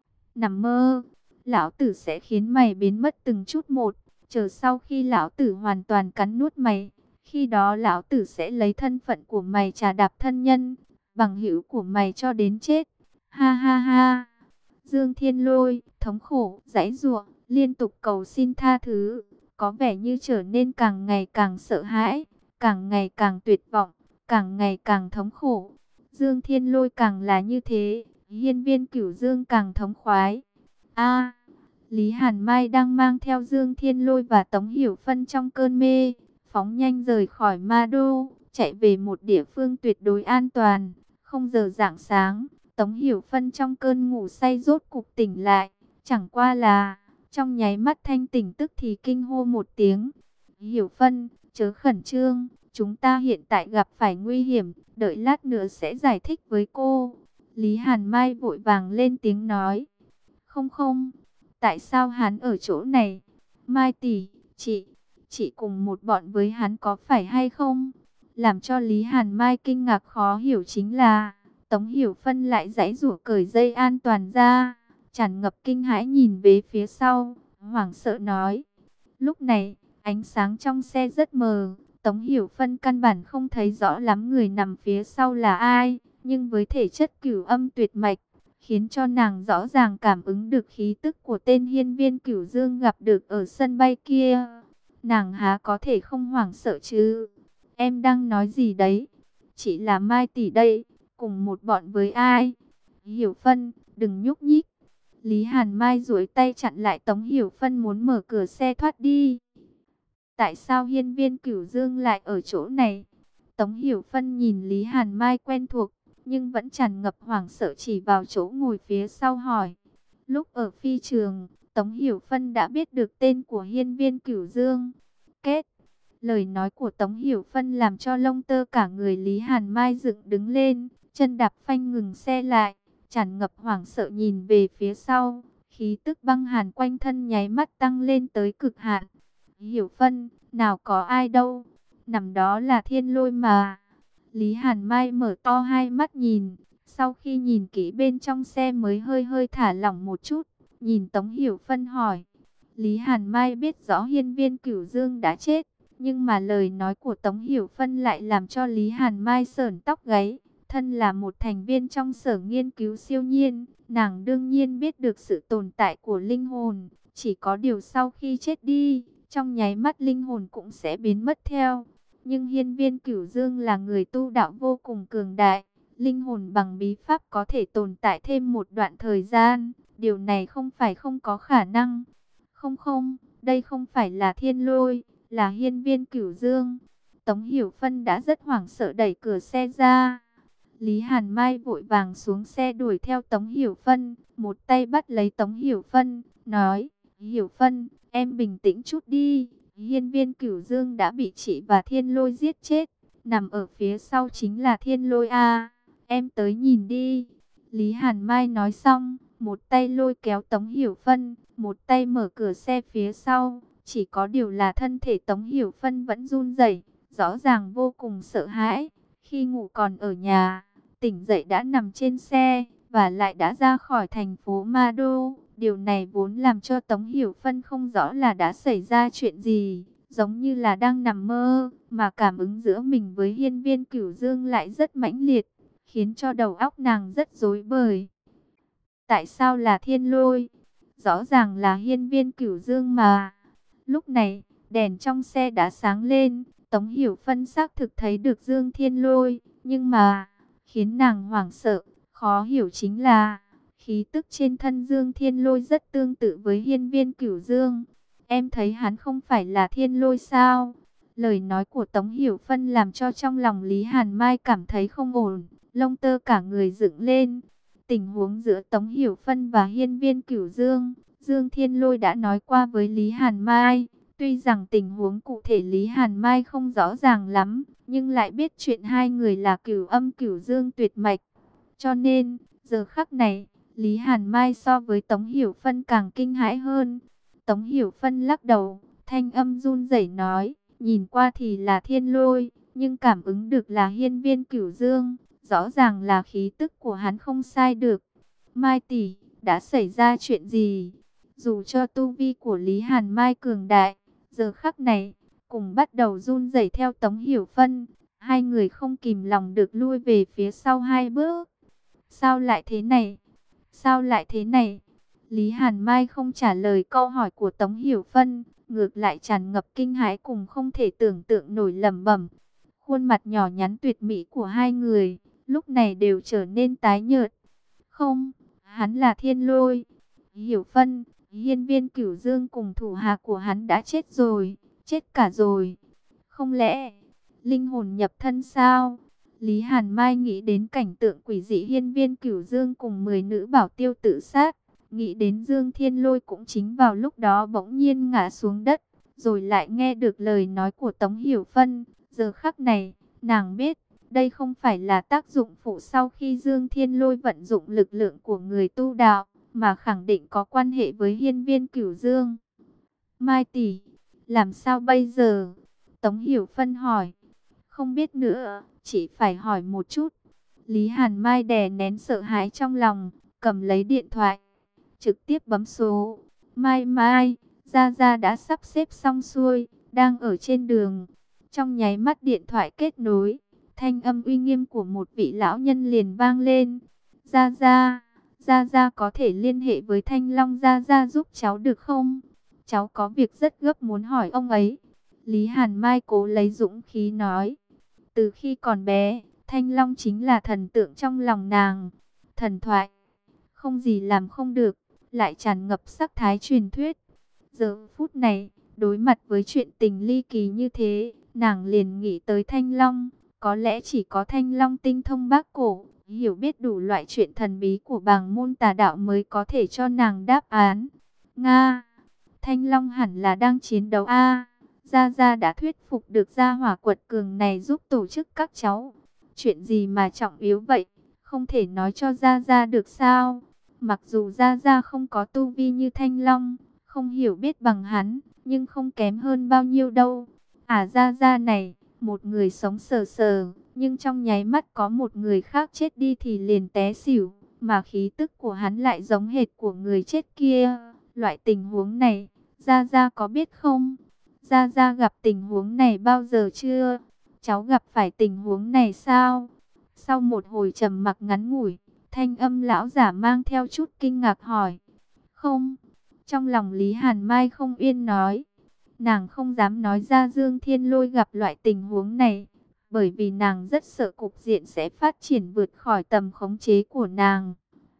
S1: Nằm mơ, lão tử sẽ khiến mày biến mất từng chút một, chờ sau khi lão tử hoàn toàn cắn nuốt mày, khi đó lão tử sẽ lấy thân phận của mày trà đạp thân nhân, bằng hữu của mày cho đến chết. Ha ha ha. Dương Thiên Lôi thống khổ, giãy giụa, liên tục cầu xin tha thứ, có vẻ như trở nên càng ngày càng sợ hãi, càng ngày càng tuyệt vọng, càng ngày càng thống khổ. Dương Thiên Lôi càng là như thế, Hiên Viên Cửu Dương càng thống khoái. A, Lý Hàn Mai đang mang theo Dương Thiên Lôi và Tống Hiểu Phân trong cơn mê, phóng nhanh rời khỏi Ma Đô, chạy về một địa phương tuyệt đối an toàn. Không giờ rạng sáng, Tống Hiểu Phân trong cơn ngủ say rốt cục tỉnh lại, chẳng qua là trong nháy mắt thanh tỉnh tức thì kinh hô một tiếng. Hiểu Phân, chớ khẩn trương, chúng ta hiện tại gặp phải nguy hiểm, đợi lát nữa sẽ giải thích với cô. Lý Hàn Mai vội vàng lên tiếng nói. Không không, tại sao hắn ở chỗ này? Mai tỷ, chị, chị cùng một bọn với hắn có phải hay không? Làm cho Lý Hàn Mai kinh ngạc khó hiểu chính là Tống Hiểu Phân lại giãy giụa cởi dây an toàn ra, tràn ngập kinh hãi nhìn về phía sau, hoảng sợ nói. Lúc này, ánh sáng trong xe rất mờ, Tống Hiểu Phân căn bản không thấy rõ lắm người nằm phía sau là ai, nhưng với thể chất cửu âm tuyệt mạch, khiến cho nàng rõ ràng cảm ứng được khí tức của tên Hiên Viên Cửu Dương gặp được ở sân bay kia. Nàng há có thể không hoảng sợ chứ? Em đang nói gì đấy? Chỉ là Mai tỷ đây, cùng một bọn với ai? Hiểu Phân, đừng nhúc nhích. Lý Hàn Mai duỗi tay chặn lại Tống Hiểu Phân muốn mở cửa xe thoát đi. Tại sao Hiên Viên Cửu Dương lại ở chỗ này? Tống Hiểu Phân nhìn Lý Hàn Mai quen thuộc, nhưng vẫn tràn ngập hoảng sợ chỉ vào chỗ ngồi phía sau hỏi. Lúc ở phi trường, Tống Hiểu Phân đã biết được tên của Hiên Viên Cửu Dương. Kết, lời nói của Tống Hiểu Phân làm cho lông tơ cả người Lý Hàn Mai dựng đứng lên, chân đạp phanh ngừng xe lại, tràn ngập hoảng sợ nhìn về phía sau, khí tức băng hàn quanh thân nháy mắt tăng lên tới cực hạn. Hiểu Phân, nào có ai đâu, nằm đó là Thiên Lôi mà. Lý Hàn Mai mở to hai mắt nhìn, sau khi nhìn kỹ bên trong xe mới hơi hơi thả lỏng một chút, nhìn Tống Hiểu Phân hỏi. Lý Hàn Mai biết rõ Hiên Viên Cửu Dương đã chết, nhưng mà lời nói của Tống Hiểu Phân lại làm cho Lý Hàn Mai sởn tóc gáy. Thân là một thành viên trong sở nghiên cứu siêu nhiên, nàng đương nhiên biết được sự tồn tại của linh hồn, chỉ có điều sau khi chết đi, trong nháy mắt linh hồn cũng sẽ biến mất theo. Nhưng Hiên Viên Cửu Dương là người tu đạo vô cùng cường đại, linh hồn bằng bí pháp có thể tồn tại thêm một đoạn thời gian, điều này không phải không có khả năng. Không không, đây không phải là Thiên Lôi, là Hiên Viên Cửu Dương. Tống Hiểu Phân đã rất hoảng sợ đẩy cửa xe ra. Lý Hàn Mai vội vàng xuống xe đuổi theo Tống Hiểu Phân, một tay bắt lấy Tống Hiểu Phân, nói, Hiểu Phân, em bình tĩnh chút đi. Hiên Viên Cửu Dương đã bị chị và Thiên Lôi giết chết, nằm ở phía sau chính là Thiên Lôi a, em tới nhìn đi. Lý Hàn Mai nói xong, một tay lôi kéo Tống Hiểu Phân, một tay mở cửa xe phía sau, chỉ có điều là thân thể Tống Hiểu Phân vẫn run rẩy, rõ ràng vô cùng sợ hãi. Khi ngủ còn ở nhà, tỉnh dậy đã nằm trên xe, và lại đã ra khỏi thành phố Ma Đô, Điều này vốn làm cho Tống Hiểu Phân không rõ là đã xảy ra chuyện gì, giống như là đang nằm mơ, mà cảm ứng giữa mình với Hiên Viên Cửu Dương lại rất mãnh liệt, khiến cho đầu óc nàng rất rối bời. Tại sao là Thiên Lôi? Rõ ràng là Hiên Viên Cửu Dương mà. Lúc này, đèn trong xe đã sáng lên, Tống Hiểu Phân xác thực thấy được Dương Thiên Lôi, nhưng mà khiến nàng hoảng sợ, khó hiểu chính là khí tức trên thân Dương Thiên Lôi rất tương tự với Hiên Viên Cửu Dương. Em thấy hắn không phải là Thiên Lôi sao? Lời nói của Tống Hiểu Phân làm cho trong lòng Lý Hàn Mai cảm thấy không ổn, lông tơ cả người dựng lên. Tình huống giữa Tống Hiểu Phân và Hiên Viên Cửu Dương, Dương Thiên Lôi đã nói qua với Lý Hàn Mai. Tuy rằng tình huống cụ thể Lý Hàn Mai không rõ ràng lắm, nhưng lại biết chuyện hai người là cửu âm cửu dương tuyệt mạch. Cho nên, giờ khắc này, Lý Hàn Mai so với Tống Hiểu Phân càng kinh hãi hơn. Tống Hiểu Phân lắc đầu, thanh âm run rẩy nói, nhìn qua thì là Thiên Lôi, nhưng cảm ứng được là Hiên Viên Cửu Dương, rõ ràng là khí tức của hắn không sai được. Mai tỷ, đã xảy ra chuyện gì? Dù cho tu vi của Lý Hàn Mai cường đại, giờ khắc này, cùng bắt đầu run rẩy theo Tống Hiểu Phân, hai người không kìm lòng được lui về phía sau hai bước. Sao lại thế này? Sao lại thế này? Lý Hàn Mai không trả lời câu hỏi của Tống Hiểu Phân, ngược lại tràn ngập kinh hãi cùng không thể tưởng tượng nổi lẩm bẩm. Khuôn mặt nhỏ nhắn tuyệt mỹ của hai người, lúc này đều trở nên tái nhợt. Không, hắn là Thiên Lôi. Hiểu Phân, Hiên Viên Cửu Dương cùng thủ hạ của hắn đã chết rồi, chết cả rồi. Không lẽ linh hồn nhập thân sao? Lý Hàn Mai nghĩ đến cảnh tượng quỷ dị Hiên Viên Cửu Dương cùng mười nữ bảo tiêu tự sát, nghĩ đến Dương Thiên Lôi cũng chính vào lúc đó bỗng nhiên ngã xuống đất, rồi lại nghe được lời nói của Tống Hiểu Phân. Giờ khắc này, nàng biết, đây không phải là tác dụng phụ sau khi Dương Thiên Lôi vận dụng lực lượng của người tu đạo, mà khẳng định có quan hệ với Hiên Viên Cửu Dương. Mai tỷ, làm sao bây giờ? Tống Hiểu Phân hỏi. Không biết nữa, chỉ phải hỏi một chút. Lý Hàn Mai đè nén sợ hãi trong lòng, cầm lấy điện thoại, trực tiếp bấm số. Mai Mai, Gia Gia đã sắp xếp xong xuôi, đang ở trên đường. Trong nháy mắt điện thoại kết nối, thanh âm uy nghiêm của một vị lão nhân liền vang lên. Gia Gia, Gia Gia có thể liên hệ với Thanh Long Gia Gia giúp cháu được không? Cháu có việc rất gấp muốn hỏi ông ấy. Lý Hàn Mai cố lấy dũng khí nói. Từ khi còn bé, Thanh Long chính là thần tượng trong lòng nàng. Thần thoại, không gì làm không được, lại tràn ngập sắc thái truyền thuyết. Giờ phút này, đối mặt với chuyện tình ly kỳ như thế, nàng liền nghĩ tới Thanh Long. Có lẽ chỉ có Thanh Long tinh thông bác cổ, hiểu biết đủ loại chuyện thần bí của bàng môn tà đạo mới có thể cho nàng đáp án. Nga, Thanh Long hẳn là đang chiến đấu a. Gia Gia đã thuyết phục được gia hỏa quật cường này giúp tổ chức các cháu. Chuyện gì mà trọng yếu vậy, không thể nói cho Gia Gia được sao? Mặc dù Gia Gia không có tu vi như Thanh Long, không hiểu biết bằng hắn, nhưng không kém hơn bao nhiêu đâu. À Gia Gia này, một người sống sờ sờ, nhưng trong nháy mắt có một người khác chết đi thì liền té xỉu, mà khí tức của hắn lại giống hệt của người chết kia. Loại tình huống này, Gia Gia có biết không? Gia Gia gặp tình huống này bao giờ chưa? Cháu gặp phải tình huống này sao? Sau một hồi trầm mặc ngắn ngủi, thanh âm lão giả mang theo chút kinh ngạc hỏi. Không. Trong lòng Lý Hàn Mai không yên nói. Nàng không dám nói ra Dương Thiên Lôi gặp loại tình huống này, bởi vì nàng rất sợ cục diện sẽ phát triển vượt khỏi tầm khống chế của nàng.